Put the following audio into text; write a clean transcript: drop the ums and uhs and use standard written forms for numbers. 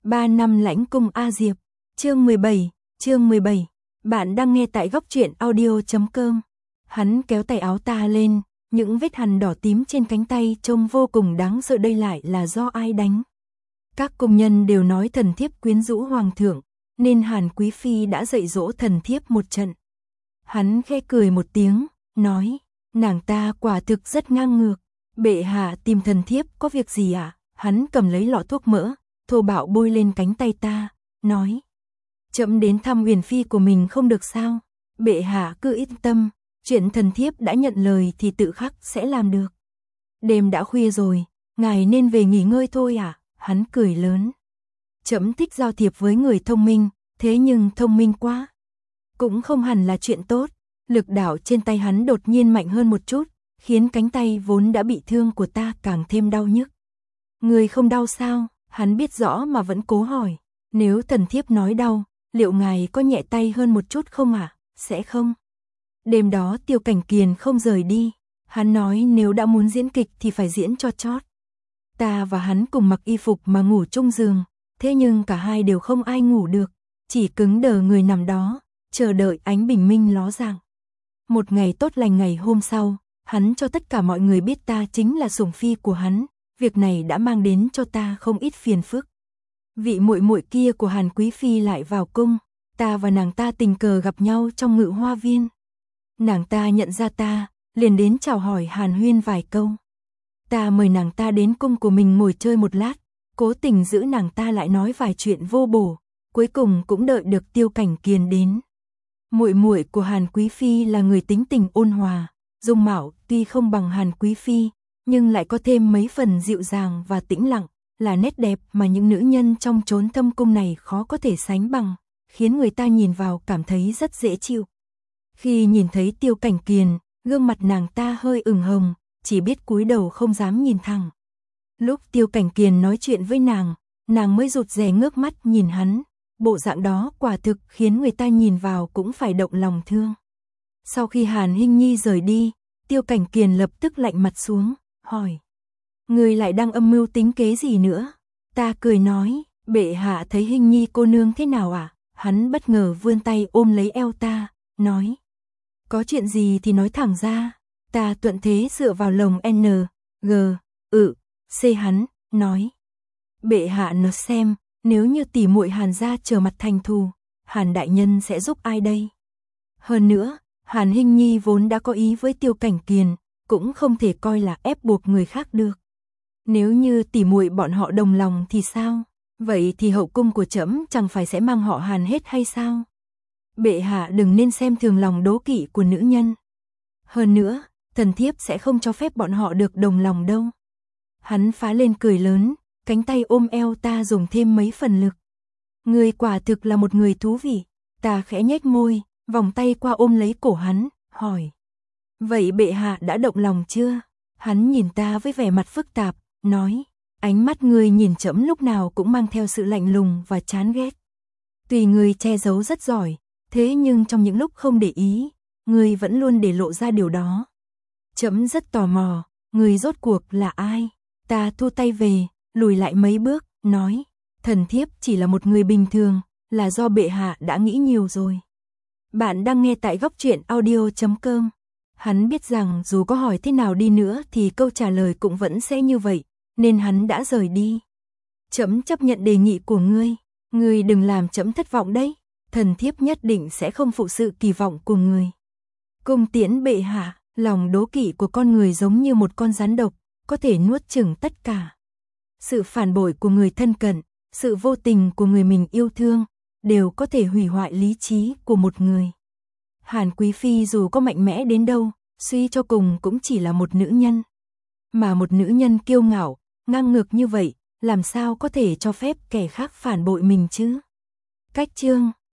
3 năm lãnh cung A Diệp, chương 17. Bạn đang nghe tại góc truyện audio.com. Hắn kéo tay áo ta lên, những vết hằn đỏ tím trên cánh tay trông vô cùng đáng sợ, đây lại là do ai đánh. Các công nhân đều nói thần thiếp quyến rũ hoàng thượng, nên Hàn Quý Phi đã dạy dỗ thần thiếp một trận. Hắn khẽ cười một tiếng, nói, nàng ta quả thực rất ngang ngược. Bệ hạ tìm thần thiếp có việc gì ạ? Hắn cầm lấy lọ thuốc mỡ, thô bạo bôi lên cánh tay ta, nói, trẫm đến thăm Uyển Phi của mình không được sao? Bệ hạ cứ yên tâm, chuyện thần thiếp đã nhận lời thì tự khắc sẽ làm được. Đêm đã khuya rồi, ngài nên về nghỉ ngơi thôi ạ. Hắn cười lớn. Trẫm thích giao thiệp với người thông minh, thế nhưng thông minh quá cũng không hẳn là chuyện tốt. Lực đạo trên tay hắn đột nhiên mạnh hơn một chút, khiến cánh tay vốn đã bị thương của ta càng thêm đau nhức. Người không đau sao? Hắn biết rõ mà vẫn cố hỏi. Nếu thần thiếp nói đau, liệu ngài có nhẹ tay hơn một chút không ạ? Sẽ không. Đêm đó Tiêu Cảnh Kiền không rời đi. Hắn nói nếu đã muốn diễn kịch thì phải diễn cho chót. Ta và hắn cùng mặc y phục mà ngủ chung giường, thế nhưng cả hai đều không ai ngủ được, chỉ cứng đờ người nằm đó, chờ đợi ánh bình minh ló dạng. Một ngày tốt lành ngày hôm sau, hắn cho tất cả mọi người biết ta chính là sủng phi của hắn, việc này đã mang đến cho ta không ít phiền phức. Vị muội muội kia của Hàn Quý Phi lại vào cung, ta và nàng ta tình cờ gặp nhau trong Ngự Hoa Viên. Nàng ta nhận ra ta, liền đến chào hỏi hàn huyên vài câu. Ta mời nàng ta đến cung của mình ngồi chơi một lát, cố tình giữ nàng ta lại nói vài chuyện vô bổ, cuối cùng cũng đợi được Tiêu Cảnh Kiền đến. Muội muội của Hàn Quý Phi là người tính tình ôn hòa, dung mạo tuy không bằng Hàn Quý Phi, nhưng lại có thêm mấy phần dịu dàng và tĩnh lặng, là nét đẹp mà những nữ nhân trong chốn thâm cung này khó có thể sánh bằng, khiến người ta nhìn vào cảm thấy rất dễ chịu. Khi nhìn thấy Tiêu Cảnh Kiền, gương mặt nàng ta hơi ửng hồng, chỉ biết cúi đầu không dám nhìn thẳng. Lúc Tiêu Cảnh Kiền nói chuyện với nàng mới rụt rè ngước mắt nhìn hắn, bộ dạng đó quả thực khiến người ta nhìn vào cũng phải động lòng thương. Sau khi Hàn Hinh Nhi rời đi, Tiêu Cảnh Kiền lập tức lạnh mặt xuống, hỏi, người lại đang âm mưu tính kế gì nữa? Ta cười nói, bệ hạ thấy Hinh Nhi cô nương thế nào ạ? Hắn bất ngờ vươn tay ôm lấy eo ta, nói, có chuyện gì thì nói thẳng ra. Ta thuận thế dựa vào lồng C hắn, nói, bệ hạ nói xem, nếu như tỷ muội Hàn gia trở mặt thành thù, Hàn đại nhân sẽ giúp ai đây? Hơn nữa, Hàn Hinh Nhi vốn đã có ý với Tiêu Cảnh Kiền, cũng không thể coi là ép buộc người khác được. Nếu như tỷ muội bọn họ đồng lòng thì sao? Vậy thì hậu cung của trẫm chẳng phải sẽ mang họ Hàn hết hay sao? Bệ hạ đừng nên xem thường lòng đố kỵ của nữ nhân. Hơn nữa, thần thiếp sẽ không cho phép bọn họ được đồng lòng đâu. Hắn phá lên cười lớn, cánh tay ôm eo ta dùng thêm mấy phần lực. Người quả thực là một người thú vị. Ta khẽ nhếch môi, vòng tay qua ôm lấy cổ hắn, hỏi, vậy bệ hạ đã động lòng chưa? Hắn nhìn ta với vẻ mặt phức tạp, nói, ánh mắt người nhìn trẫm lúc nào cũng mang theo sự lạnh lùng và chán ghét. Tuy người che giấu rất giỏi, thế nhưng trong những lúc không để ý, người vẫn luôn để lộ ra điều đó. Trẫm rất tò mò, người rốt cuộc là ai? Ta thu tay về, lùi lại mấy bước, nói, thần thiếp chỉ là một người bình thường, là do bệ hạ đã nghĩ nhiều rồi. Bạn đang nghe tại góc truyện audio.com. Hắn biết rằng dù có hỏi thế nào đi nữa thì câu trả lời cũng vẫn sẽ như vậy, nên hắn đã rời đi. Trẫm chấp nhận đề nghị của ngươi đừng làm trẫm thất vọng đấy, thần thiếp nhất định sẽ không phụ sự kỳ vọng của người. Cung tiễn bệ hạ. Lòng đố kỵ của con người giống như một con rắn độc, có thể nuốt chửng tất cả. Sự phản bội của người thân cận, sự vô tình của người mình yêu thương, đều có thể hủy hoại lý trí của một người. Hàn Quý Phi dù có mạnh mẽ đến đâu, suy cho cùng cũng chỉ là một nữ nhân. Mà một nữ nhân kiêu ngạo, ngang ngược như vậy, làm sao có thể cho phép kẻ khác phản bội mình chứ? Cách chương